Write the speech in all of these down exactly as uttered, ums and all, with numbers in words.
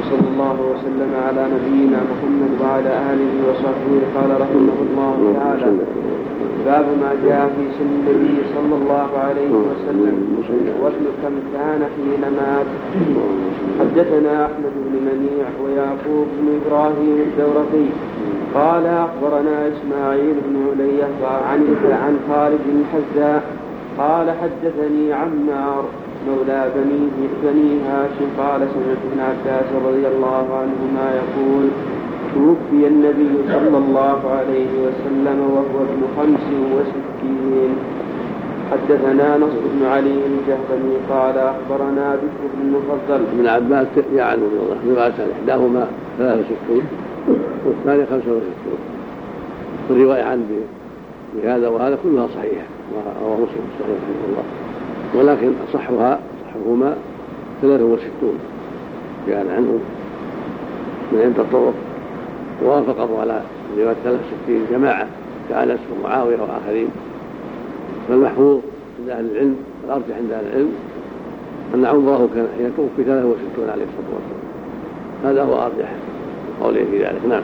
وصلى الله وسلم على نبينا محمد وعلى آله وصحبه. قال رحمه الله تعالى: باب ما جاء في سن النبي صلى الله عليه وسلم وابن كم كان حين مات. حدثنا أحمد بن منيع ويعقوب بن إبراهيم الدورقي قال أخبرنا إسماعيل بن علية عن خالد بن الحذاء قال حدثني عمار مولى بني, بني هاشم قال سمعت ابن عباس رضي الله عنهما يقول: توفي النبي صلى الله عليه وسلم وهو ابن خمس وستين. حدثنا نصر بن علي الجهضمي قال أخبرنا بكر بن المفضل. ابن عباس يعني رواية إحداهما ثلاثة وستون والثاني خمسة وستون. والرواية عن بهذا وهذا كلها صحيحة وهو مسلم صحيح رحمه الله، ولكن أصحها أصحهما ثلاثة وستون يعني عنه من عند الطرق، ووافقه على رواية ثلاثة وستين جماعة كأنس ومعاوية وآخرين. فالمحفوظ عند أهل العلم والأرجح عند أهل العلم أن عمره كان حين توفي ثلاثة وستون عليه الصلاة والسلام. هذا هو أرجح قوله في ذلك. نعم.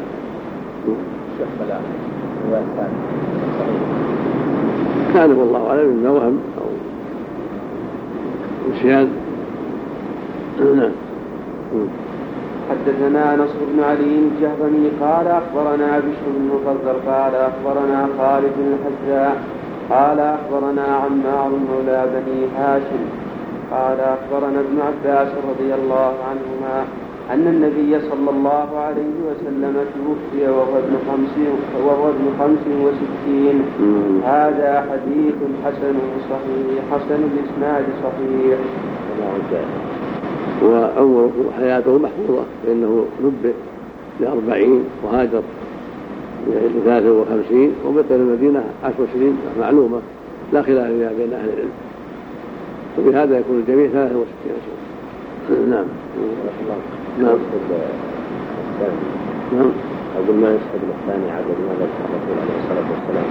كان والله أعلم إنه وهم أو نسيان. نعم. حدثنا نصر بن علي الجهضمي قال أخبرنا بشر بن المفضل قال أخبرنا خالد بن الحذاء قال أخبرنا عمار مولى بني هاشم قال أخبرنا ابن عباس رضي الله عنهما أن النبي صلى الله عليه وسلم توفي وهو ابن خمس وهو ابن خمس وستين. هذا حديث حسن صحيح حسن الإسناد صحيح. وعمره حياته محفوظة لأنه نبئ لأربعين وهاجر لثلاثة وخمسين وبقي المدينة عشر سنين معلومة لا خلاف فيها بين أهل العلم، وبهذا يكون الجميع ثلاثة وستين سنة. نعم. نعم. نعم. أقول ما يشهد الثاني عدد ماذا الرسول عليه الصلاة والسلام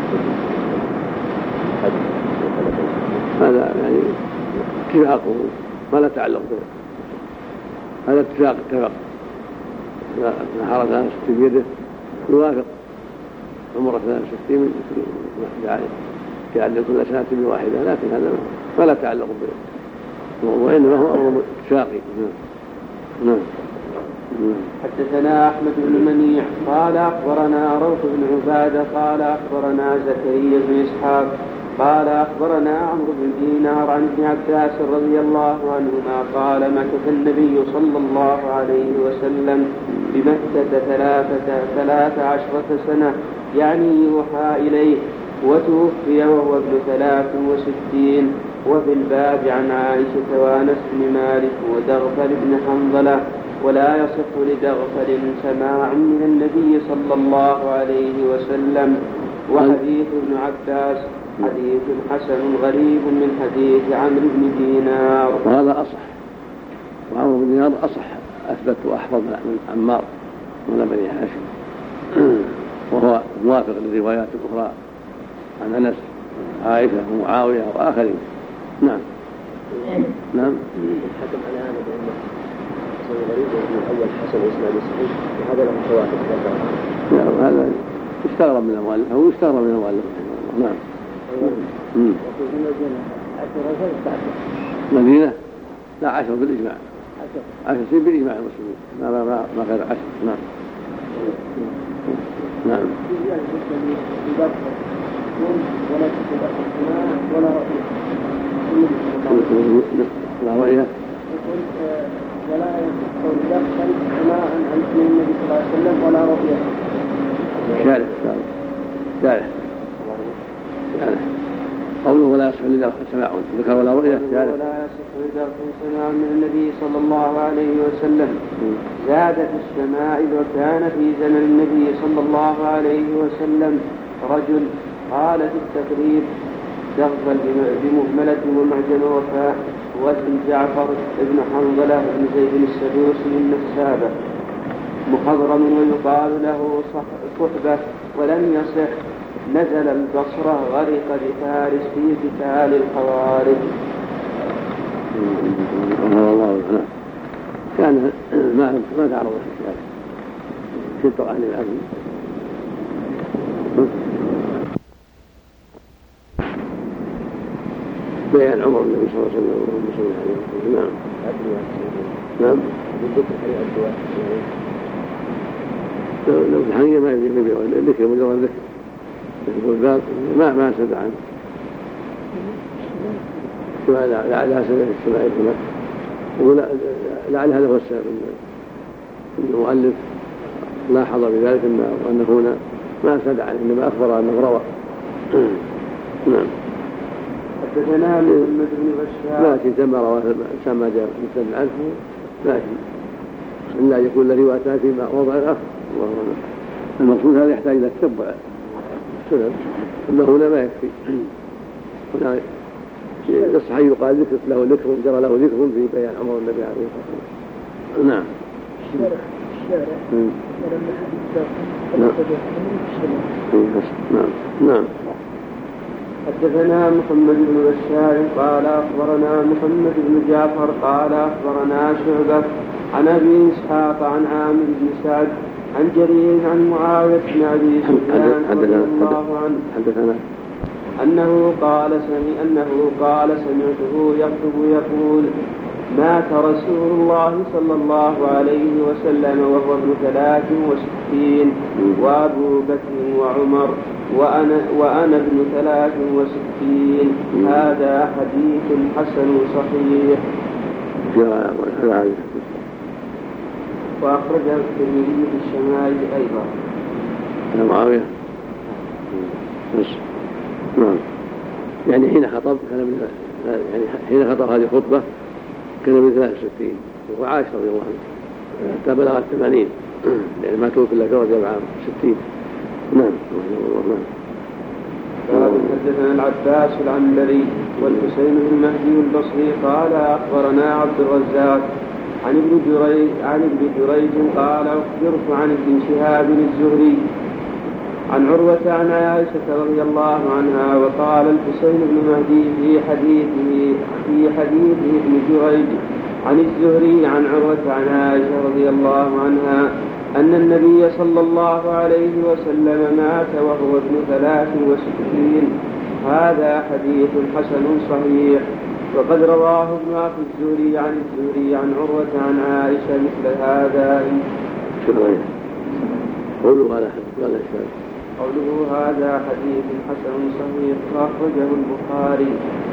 هذا يعني اتفاقه ما لا تعلق به، هذا اتفاق اتفق حرس ثلاثة وستين بيده يوافق عمره ثلاثة وستين يعدل كل سنة بواحدة، لكن هذا ما لا تعلق به، وإنما هو أمر اتفاقي. نعم. حدثنا أحمد بن منيع قال أخبرنا روح بن عبادة قال أخبرنا زكريا بن إسحاق قال أخبرنا عمرو بن دينار عن ابن عباس رضي الله عنهما قال مكث النبي صلى الله عليه وسلم بمكة ثلاثة ثلاث عشرة سنة يعني يوحى إليه، وتوفي وهو ابن ثلاث وستين. وفي الباب عن عائشة وأنس بن مالك ودغفل بن حنظلة. ولا يصح لدغفل سماع من النبي صلى الله عليه وسلم. وحديث ابن عباس حديث حسن غريب من حديث عمرو بن دينار. وهذا أصح، وعمرو بن دينار أصح أثبت وأحفظ من عمار من بني هاشم، وهو موافق للروايات الأخرى عن أنس عائشة ومعاوية وآخرين. نعم. نعم. الحكم على هذا بأنه حسن غريب ومن أول حسن إسناد صحيح وهذا له فوائد كثيرة. نعم. هذا يستغرب من المؤلف أو يستغرب من المؤلف. نعم. مدينة لا عشر بالإجماع، عشر سنين بالإجماع المسلمين، ما ما ما غير عشر. نعم. نعم. ولا رأيه ولا يقول دخل سماعا عن النبي صلى الله عليه وسلم ولا رؤية. شارح شارح شارح قوله ولا يصح لدرس سماع ذكر ولا رؤية شارح ولا يصح لدرس سماع من النبي صلى الله عليه وسلم. زاد في الشمائل وكان في زمن النبي صلى الله عليه وسلم رجل قال في التقريب دغفل بمهملة ومعجم وفاء واسم جعفر ابن حنظلة بن زيد السدوسي النسابة مخضرم ويقال له صحبة ولم يصح. نزل البصرة غرق بفارس في قتال الخوارج. كان ما ما تعرض ذلك في القرآن العظيم. بيان عمر النبي صلى الله عليه وسلم وهم صلى الله عليه وسلم. نعم نعم لو في الحقيقة ما يجب يبيع الذكر مجرد ذكر يقول باب ما ما سد عنه لعلها سبب السماء هنا ولعل هذا هو السبب ان المؤلف لاحظ بذلك انه هنا ما سد عنه انما اخبر انه روى. نعم. حدثنا محمد بن بشار لكن ثم رواه ما جاء مثل عنه لكن الا يكون الروايه تاتي مع وضع اخر. الله أعلم. المقصود هذا يحتاج الى تتبع السنن اما هنا ما يكفي. هنا يصح ان يقال ذكر له ذكر جرى له ذكر في بيان عمر النبي عليه الصلاه والسلام. نعم. الشارع الشارع نعم نعم. حدثنا محمد بن بشار قال اخبرنا محمد بن جعفر قال اخبرنا شعبة عن ابي اسحاق عن عامر بن سعد عن جرير عن معاوية بن ابي سفيان رضي الله عنه حدثنا انه قال سمع انه قال سمعته يخطب يقول مات رسول الله صلى الله عليه وسلم وهو ابن ثلاث وستين وابو بكر وعمر وأنا, وأنا ابن ثلاث وستين. هذا حديث حسن صحيح. وأخرجه الترمذي في الشمائل أيضا. معاوية بس نعم. يعني حين خطب كان من يعني حين خطب هذه الخطبة كان من ثلاث وستين وعاش رضي الله عنه حتى بلغ الثمانين يعني ما توفي إلا كرد بعام ستين. نعم. حدثنا العباس العنبري والحسين بن مهدي البصري قال اخبرنا عبد الرزاق عن ابن جريج عن ابن جريج قال اخبرت عن ابن شهاب الزهري عن عروة عن عائشة رضي الله عنها. وقال الحسين بن مهدي في حديثه في حديثه ابن جريج عن الزهري عن عروة عن عائشة رضي الله عنها أن النبي صلى الله عليه وسلم مات وهو ابن ثلاث وستين. هذا حديث حسن صحيح. وقد رواه ابن أخي الزهري عن الزهري عن عروة عن عائشة مثل هذا. قوله هذا قوله هذا حديث حسن صحيح أخرجه البخاري.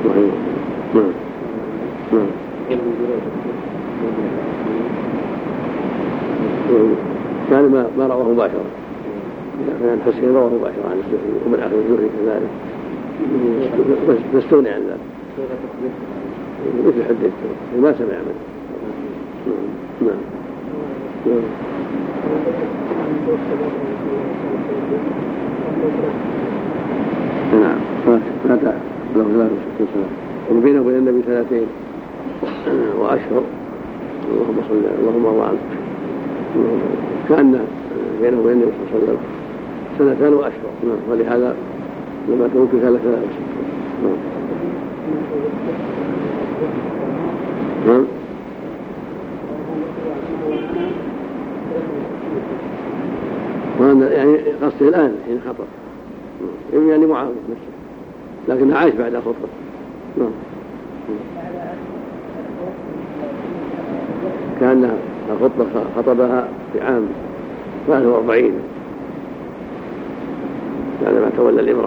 كان ما ما رواه مباشرة كان الحسين رواه مباشرة عن الزهري ومن أخذ الزهري كذلك نستغني عن ذلك مثل حديث ما سمع منه. نعم نعم. مات له ثلاث وستين سنة وبينه وبين النبي سنتين وأشهر. اللهم صل اللهم الله عنه. كان بينه وبين النبي صلى الله عليه وسلم سنتان وأشهر. ولهذا لما توفي ثلاث وستين. نعم. وأنا يعني قصدي الآن حين خطب يعني معاوية نفسه لكنه عاش بعد خطبه. نعم. كان الخطبة خطبها في عام ثلاثة وأربعين بعدما تولى الإمرة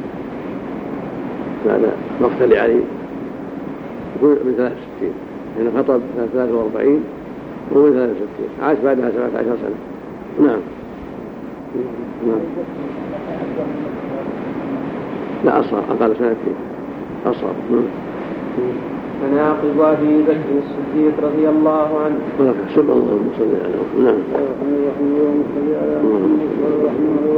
بعد مقتل علي من ثلاث وستين. يعني خطب سنة ثلاثة وأربعين ومن ثلاث وستين عاش بعدها سبعة عشر سنة. نعم. نعم. لا أصغر أقل سنتين أصغر. مناقب أبي بكر الصديق رضي الله عنه. ولك سبحان الله وصلى على محمد. نعم.